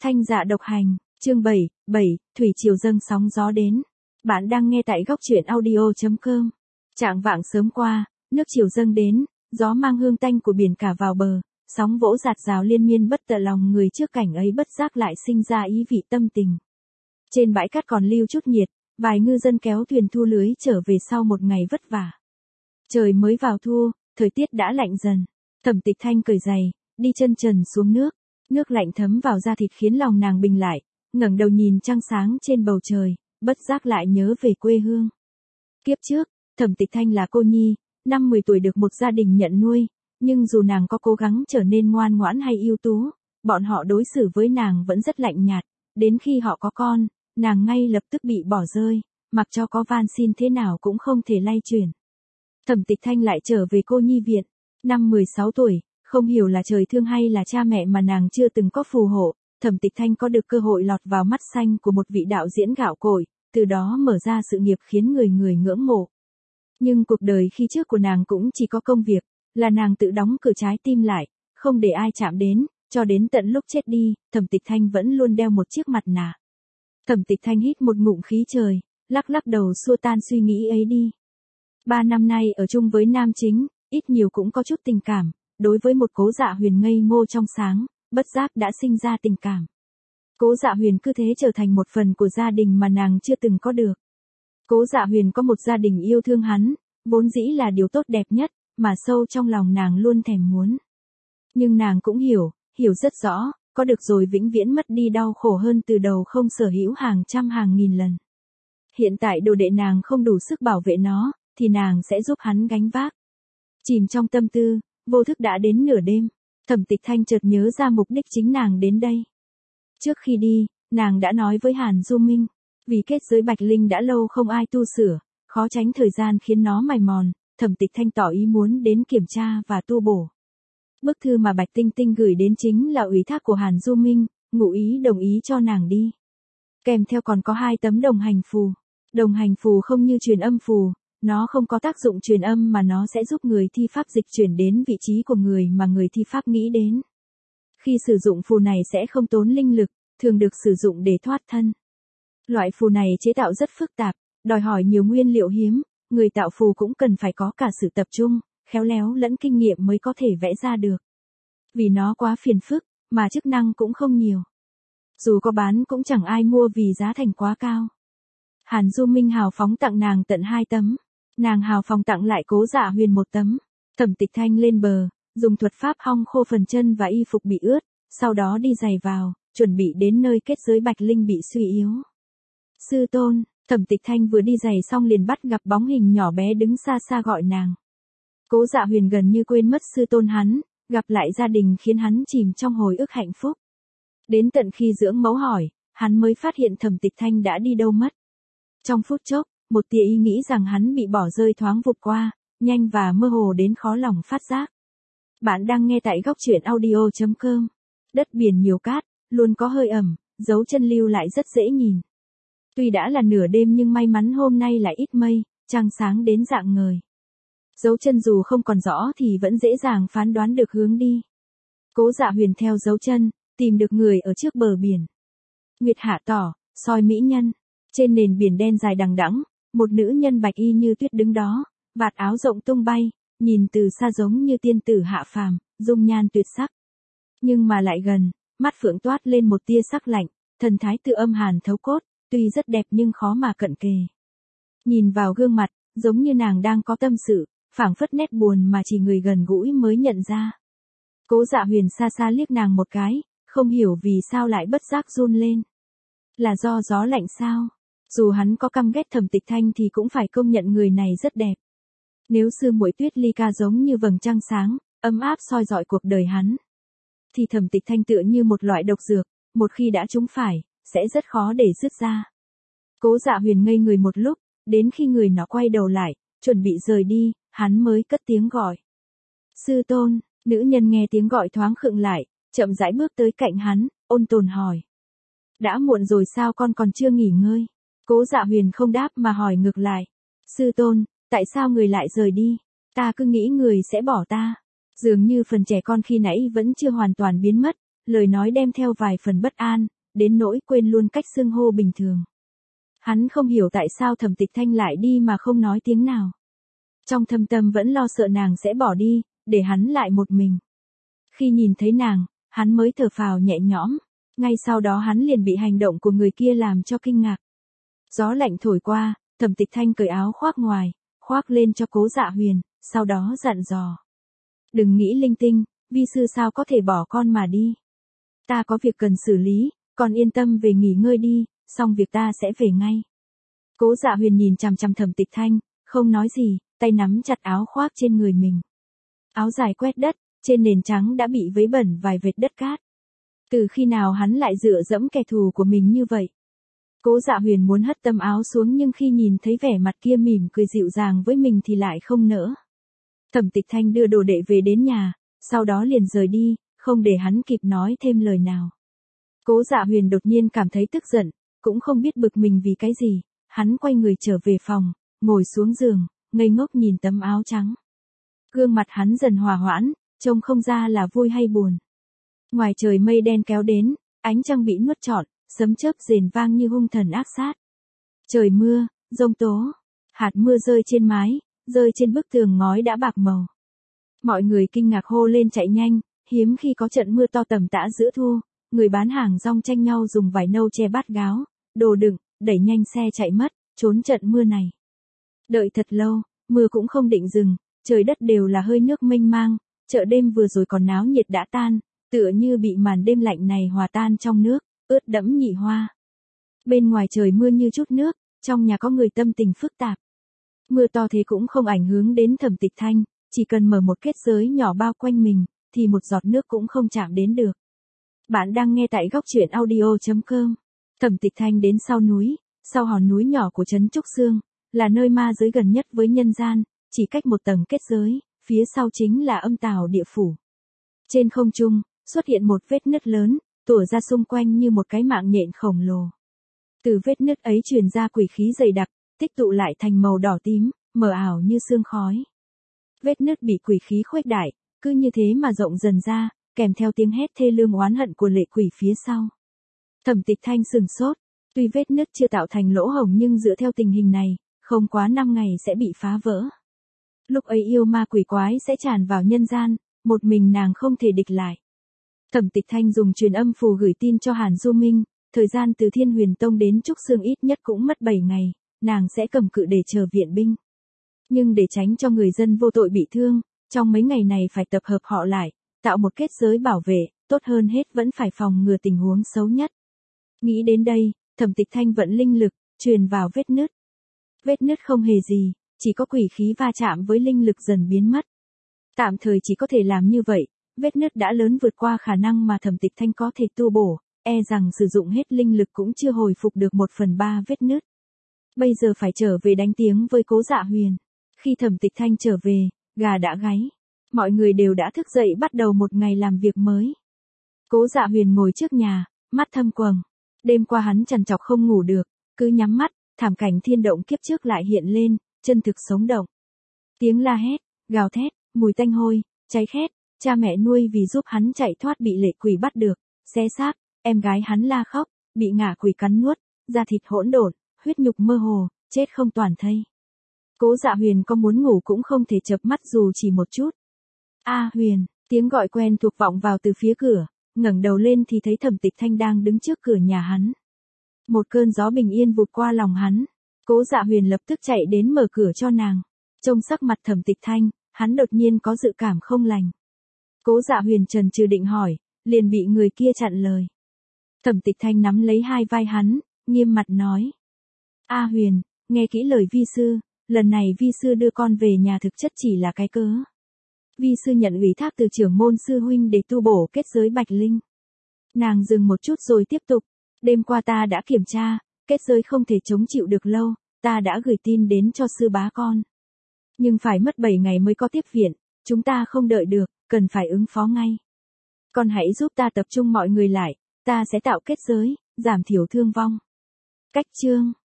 Thanh Dạ Độc Hành, chương 7, Thủy Triều dâng sóng gió đến. Bạn đang nghe tại góc truyện audio.com. Trạng vạng sớm qua, nước triều dâng đến, gió mang hương tanh của biển cả vào bờ, sóng vỗ rạt rào liên miên bất tận lòng người trước cảnh ấy bất giác lại sinh ra ý vị tâm tình. Trên bãi cát còn lưu chút nhiệt, vài ngư dân kéo thuyền thu lưới trở về sau một ngày vất vả. Trời mới vào thu, thời tiết đã lạnh dần. Thẩm Tịch Thanh cởi giày, đi chân trần xuống nước. Nước lạnh thấm vào da thịt khiến lòng nàng bình lại, ngẩng đầu nhìn trăng sáng trên bầu trời, bất giác lại nhớ về quê hương. Kiếp trước, Thẩm Tịch Thanh là cô nhi, năm 10 tuổi được một gia đình nhận nuôi, nhưng dù nàng có cố gắng trở nên ngoan ngoãn hay ưu tú, bọn họ đối xử với nàng vẫn rất lạnh nhạt, đến khi họ có con, nàng ngay lập tức bị bỏ rơi, mặc cho có van xin thế nào cũng không thể lay chuyển. Thẩm Tịch Thanh lại trở về cô nhi viện, năm 16 tuổi. Không hiểu là trời thương hay là cha mẹ mà nàng chưa từng có phù hộ, Thẩm Tịch Thanh có được cơ hội lọt vào mắt xanh của một vị đạo diễn gạo cội, từ đó mở ra sự nghiệp khiến người người ngưỡng mộ. Nhưng cuộc đời khi trước của nàng cũng chỉ có công việc, là nàng tự đóng cửa trái tim lại, không để ai chạm đến, cho đến tận lúc chết đi, Thẩm Tịch Thanh vẫn luôn đeo một chiếc mặt nạ. Thẩm Tịch Thanh hít một ngụm khí trời, lắc lắc đầu xua tan suy nghĩ ấy đi. 3 năm nay ở chung với nam chính, ít nhiều cũng có chút tình cảm. Đối với một Cố Dạ Huyền ngây ngô trong sáng, bất giác đã sinh ra tình cảm. Cố Dạ Huyền cứ thế trở thành một phần của gia đình mà nàng chưa từng có được. Cố Dạ Huyền có một gia đình yêu thương hắn, vốn dĩ là điều tốt đẹp nhất, mà sâu trong lòng nàng luôn thèm muốn. Nhưng nàng cũng hiểu rất rõ, có được rồi vĩnh viễn mất đi đau khổ hơn từ đầu không sở hữu hàng trăm hàng nghìn lần. Hiện tại đồ đệ nàng không đủ sức bảo vệ nó, thì nàng sẽ giúp hắn gánh vác. Chìm trong tâm tư, vô thức đã đến nửa đêm, Thẩm Tịch Thanh chợt nhớ ra mục đích chính nàng đến đây. Trước khi đi, nàng đã nói với Hàn Du Minh, vì kết giới Bạch Linh đã lâu không ai tu sửa, khó tránh thời gian khiến nó mài mòn, Thẩm Tịch Thanh tỏ ý muốn đến kiểm tra và tu bổ. Bức thư mà Bạch Tinh Tinh gửi đến chính là ủy thác của Hàn Du Minh, ngụ ý đồng ý cho nàng đi. Kèm theo còn có 2 tấm đồng hành phù. Đồng hành phù không như truyền âm phù. Nó không có tác dụng truyền âm mà nó sẽ giúp người thi pháp dịch chuyển đến vị trí của người mà người thi pháp nghĩ đến. Khi sử dụng phù này sẽ không tốn linh lực, thường được sử dụng để thoát thân. Loại phù này chế tạo rất phức tạp, đòi hỏi nhiều nguyên liệu hiếm, người tạo phù cũng cần phải có cả sự tập trung, khéo léo lẫn kinh nghiệm mới có thể vẽ ra được. Vì nó quá phiền phức, mà chức năng cũng không nhiều. Dù có bán cũng chẳng ai mua vì giá thành quá cao. Hàn Du Minh hào phóng tặng nàng tận 2 tấm. Nàng hào phóng tặng lại Cố Dạ Huyền 1 tấm. Thẩm Tịch Thanh lên bờ, dùng thuật pháp hong khô phần chân và y phục bị ướt, sau đó đi giày vào, chuẩn bị đến nơi kết giới Bạch Linh bị suy yếu. Sư tôn, Thẩm Tịch Thanh vừa đi giày xong liền bắt gặp bóng hình nhỏ bé đứng xa xa gọi nàng. Cố Dạ Huyền gần như quên mất sư tôn hắn, gặp lại gia đình khiến hắn chìm trong hồi ức hạnh phúc. Đến tận khi dưỡng mẫu hỏi, hắn mới phát hiện Thẩm Tịch Thanh đã đi đâu mất. Trong phút chốc, một tia ý nghĩ rằng hắn bị bỏ rơi thoáng vụt qua, nhanh và mơ hồ đến khó lòng phát giác. Bạn đang nghe tại góc truyện audio.com. Đất biển nhiều cát, luôn có hơi ẩm, dấu chân lưu lại rất dễ nhìn. Tuy đã là nửa đêm nhưng may mắn hôm nay lại ít mây, trăng sáng đến rạng ngời. Dấu chân dù không còn rõ thì vẫn dễ dàng phán đoán được hướng đi. Cố Dạ Huyền theo dấu chân, tìm được người ở trước bờ biển. Nguyệt hạ tỏ, soi mỹ nhân. Trên nền biển đen dài đằng đẵng, một nữ nhân bạch y như tuyết đứng đó, vạt áo rộng tung bay, nhìn từ xa giống như tiên tử hạ phàm, dung nhan tuyệt sắc. Nhưng mà lại gần, mắt phượng toát lên một tia sắc lạnh, thần thái tự âm hàn thấu cốt, tuy rất đẹp nhưng khó mà cận kề. Nhìn vào gương mặt, giống như nàng đang có tâm sự, phảng phất nét buồn mà chỉ người gần gũi mới nhận ra. Cố Dạ Huyền xa xa liếc nàng một cái, không hiểu vì sao lại bất giác run lên. Là do gió lạnh sao? Dù hắn có căm ghét Thẩm Tịch Thanh thì cũng phải công nhận người này rất đẹp. Nếu sư muội Tuyết Ly Ca giống như vầng trăng sáng, ấm áp soi rọi cuộc đời hắn, thì Thẩm Tịch Thanh tựa như một loại độc dược, một khi đã trúng phải, sẽ rất khó để dứt ra. Cố Dạ Huyền ngây người một lúc, đến khi người nó quay đầu lại, chuẩn bị rời đi, hắn mới cất tiếng gọi. Sư tôn, nữ nhân nghe tiếng gọi thoáng khựng lại, chậm rãi bước tới cạnh hắn, ôn tồn hỏi. Đã muộn rồi sao con còn chưa nghỉ ngơi? Cố Dạ Huyền không đáp mà hỏi ngược lại. Sư tôn, tại sao người lại rời đi? Ta cứ nghĩ người sẽ bỏ ta. Dường như phần trẻ con khi nãy vẫn chưa hoàn toàn biến mất, lời nói đem theo vài phần bất an, đến nỗi quên luôn cách xưng hô bình thường. Hắn không hiểu tại sao Thẩm Tịch Thanh lại đi mà không nói tiếng nào. Trong thâm tâm vẫn lo sợ nàng sẽ bỏ đi, để hắn lại một mình. Khi nhìn thấy nàng, hắn mới thở phào nhẹ nhõm, ngay sau đó hắn liền bị hành động của người kia làm cho kinh ngạc. Gió lạnh thổi qua, Thẩm Tịch Thanh cởi áo khoác ngoài, khoác lên cho Cố Dạ Huyền, sau đó dặn dò. Đừng nghĩ linh tinh, vi sư sao có thể bỏ con mà đi. Ta có việc cần xử lý, con yên tâm về nghỉ ngơi đi, xong việc ta sẽ về ngay. Cố Dạ Huyền nhìn chằm chằm Thẩm Tịch Thanh, không nói gì, tay nắm chặt áo khoác trên người mình. Áo dài quét đất, trên nền trắng đã bị vấy bẩn vài vệt đất cát. Từ khi nào hắn lại dựa dẫm kẻ thù của mình như vậy? Cố Dạ Huyền muốn hất tấm áo xuống nhưng khi nhìn thấy vẻ mặt kia mỉm cười dịu dàng với mình thì lại không nỡ. Thẩm Tịch Thanh đưa đồ đệ về đến nhà, sau đó liền rời đi, không để hắn kịp nói thêm lời nào. Cố Dạ Huyền đột nhiên cảm thấy tức giận, cũng không biết bực mình vì cái gì, hắn quay người trở về phòng, ngồi xuống giường, ngây ngốc nhìn tấm áo trắng. Gương mặt hắn dần hòa hoãn, trông không ra là vui hay buồn. Ngoài trời mây đen kéo đến, ánh trăng bị nuốt trọn, sấm chớp rền vang như hung thần ác sát. Trời mưa, giông tố, hạt mưa rơi trên mái, rơi trên bức tường ngói đã bạc màu. Mọi người kinh ngạc hô lên chạy nhanh, hiếm khi có trận mưa to tầm tã giữa thu, người bán hàng rong tranh nhau dùng vải nâu che bát gáo, đồ đựng, đẩy nhanh xe chạy mất, trốn trận mưa này. Đợi thật lâu, mưa cũng không định dừng, trời đất đều là hơi nước mênh mang, chợ đêm vừa rồi còn náo nhiệt đã tan, tựa như bị màn đêm lạnh này hòa tan trong nước, ướt đẫm nhị hoa. Bên ngoài trời mưa như chút nước, trong nhà có người tâm tình phức tạp. Mưa to thế cũng không ảnh hưởng đến Thẩm Tịch Thanh, chỉ cần mở một kết giới nhỏ bao quanh mình, thì một giọt nước cũng không chạm đến được. Bạn đang nghe tại góc truyện audio.com. Thẩm Tịch Thanh đến sau núi, sau hòn núi nhỏ của trấn Trúc Xương, là nơi ma giới gần nhất với nhân gian, chỉ cách một tầng kết giới, phía sau chính là âm tào địa phủ. Trên không trung, xuất hiện một vết nứt lớn, tủa ra xung quanh như một cái mạng nhện khổng lồ. Từ vết nứt ấy truyền ra quỷ khí dày đặc, tích tụ lại thành màu đỏ tím, mờ ảo như sương khói. Vết nứt bị quỷ khí khuếch đại, cứ như thế mà rộng dần ra, kèm theo tiếng hét thê lương oán hận của lệ quỷ phía sau. Thẩm Tịch Thanh sừng sốt, tuy vết nứt chưa tạo thành lỗ hổng nhưng dựa theo tình hình này, không quá 5 ngày sẽ bị phá vỡ. Lúc ấy yêu ma quỷ quái sẽ tràn vào nhân gian, một mình nàng không thể địch lại. Thẩm Tịch Thanh dùng truyền âm phù gửi tin cho Hàn Du Minh, thời gian từ Thiên Huyền Tông đến Trúc Xương ít nhất cũng mất 7 ngày, nàng sẽ cầm cự để chờ viện binh. Nhưng để tránh cho người dân vô tội bị thương, trong mấy ngày này phải tập hợp họ lại, tạo một kết giới bảo vệ, tốt hơn hết vẫn phải phòng ngừa tình huống xấu nhất. Nghĩ đến đây, Thẩm Tịch Thanh vận linh lực, truyền vào vết nứt. Vết nứt không hề gì, chỉ có quỷ khí va chạm với linh lực dần biến mất. Tạm thời chỉ có thể làm như vậy, vết nứt đã lớn vượt qua khả năng mà Thẩm Tịch Thanh có thể tu bổ, e rằng sử dụng hết linh lực cũng chưa hồi phục được 1/3 vết nứt. Bây giờ phải trở về đánh tiếng với Cố Dạ Huyền. Khi Thẩm Tịch Thanh trở về, gà đã gáy. Mọi người đều đã thức dậy bắt đầu một ngày làm việc mới. Cố Dạ Huyền ngồi trước nhà, mắt thâm quầng. Đêm qua hắn trằn trọc không ngủ được, cứ nhắm mắt, thảm cảnh thiên động kiếp trước lại hiện lên, chân thực sống động. Tiếng la hét, gào thét, mùi tanh hôi, cháy khét, cha mẹ nuôi vì giúp hắn chạy thoát bị lệ quỷ bắt được, xé xác, em gái hắn la khóc, bị ngạ quỷ cắn nuốt, da thịt hỗn độn, huyết nhục mơ hồ, chết không toàn thây. Cố Dạ Huyền có muốn ngủ cũng không thể chợp mắt dù chỉ một chút. A Huyền, tiếng gọi quen thuộc vọng vào từ phía cửa, ngẩng đầu lên thì thấy Thẩm Tịch Thanh đang đứng trước cửa nhà hắn. Một cơn gió bình yên vụt qua lòng hắn, Cố Dạ Huyền lập tức chạy đến mở cửa cho nàng. Trông sắc mặt Thẩm Tịch Thanh, hắn đột nhiên có dự cảm không lành. Cố Dạ Huyền chần chừ định hỏi, liền bị người kia chặn lời. Thẩm Tịch Thanh nắm lấy hai vai hắn, nghiêm mặt nói. A Huyền, nghe kỹ lời vi sư, lần này vi sư đưa con về nhà thực chất chỉ là cái cớ. Vi sư nhận ủy thác từ trưởng môn sư huynh để tu bổ kết giới Bạch Linh. Nàng dừng một chút rồi tiếp tục. Đêm qua ta đã kiểm tra, kết giới không thể chống chịu được lâu, ta đã gửi tin đến cho sư bá con. Nhưng phải mất 7 ngày mới có tiếp viện, chúng ta không đợi được, cần phải ứng phó ngay. Con hãy giúp ta tập trung mọi người lại, ta sẽ tạo kết giới, giảm thiểu thương vong. Cách chương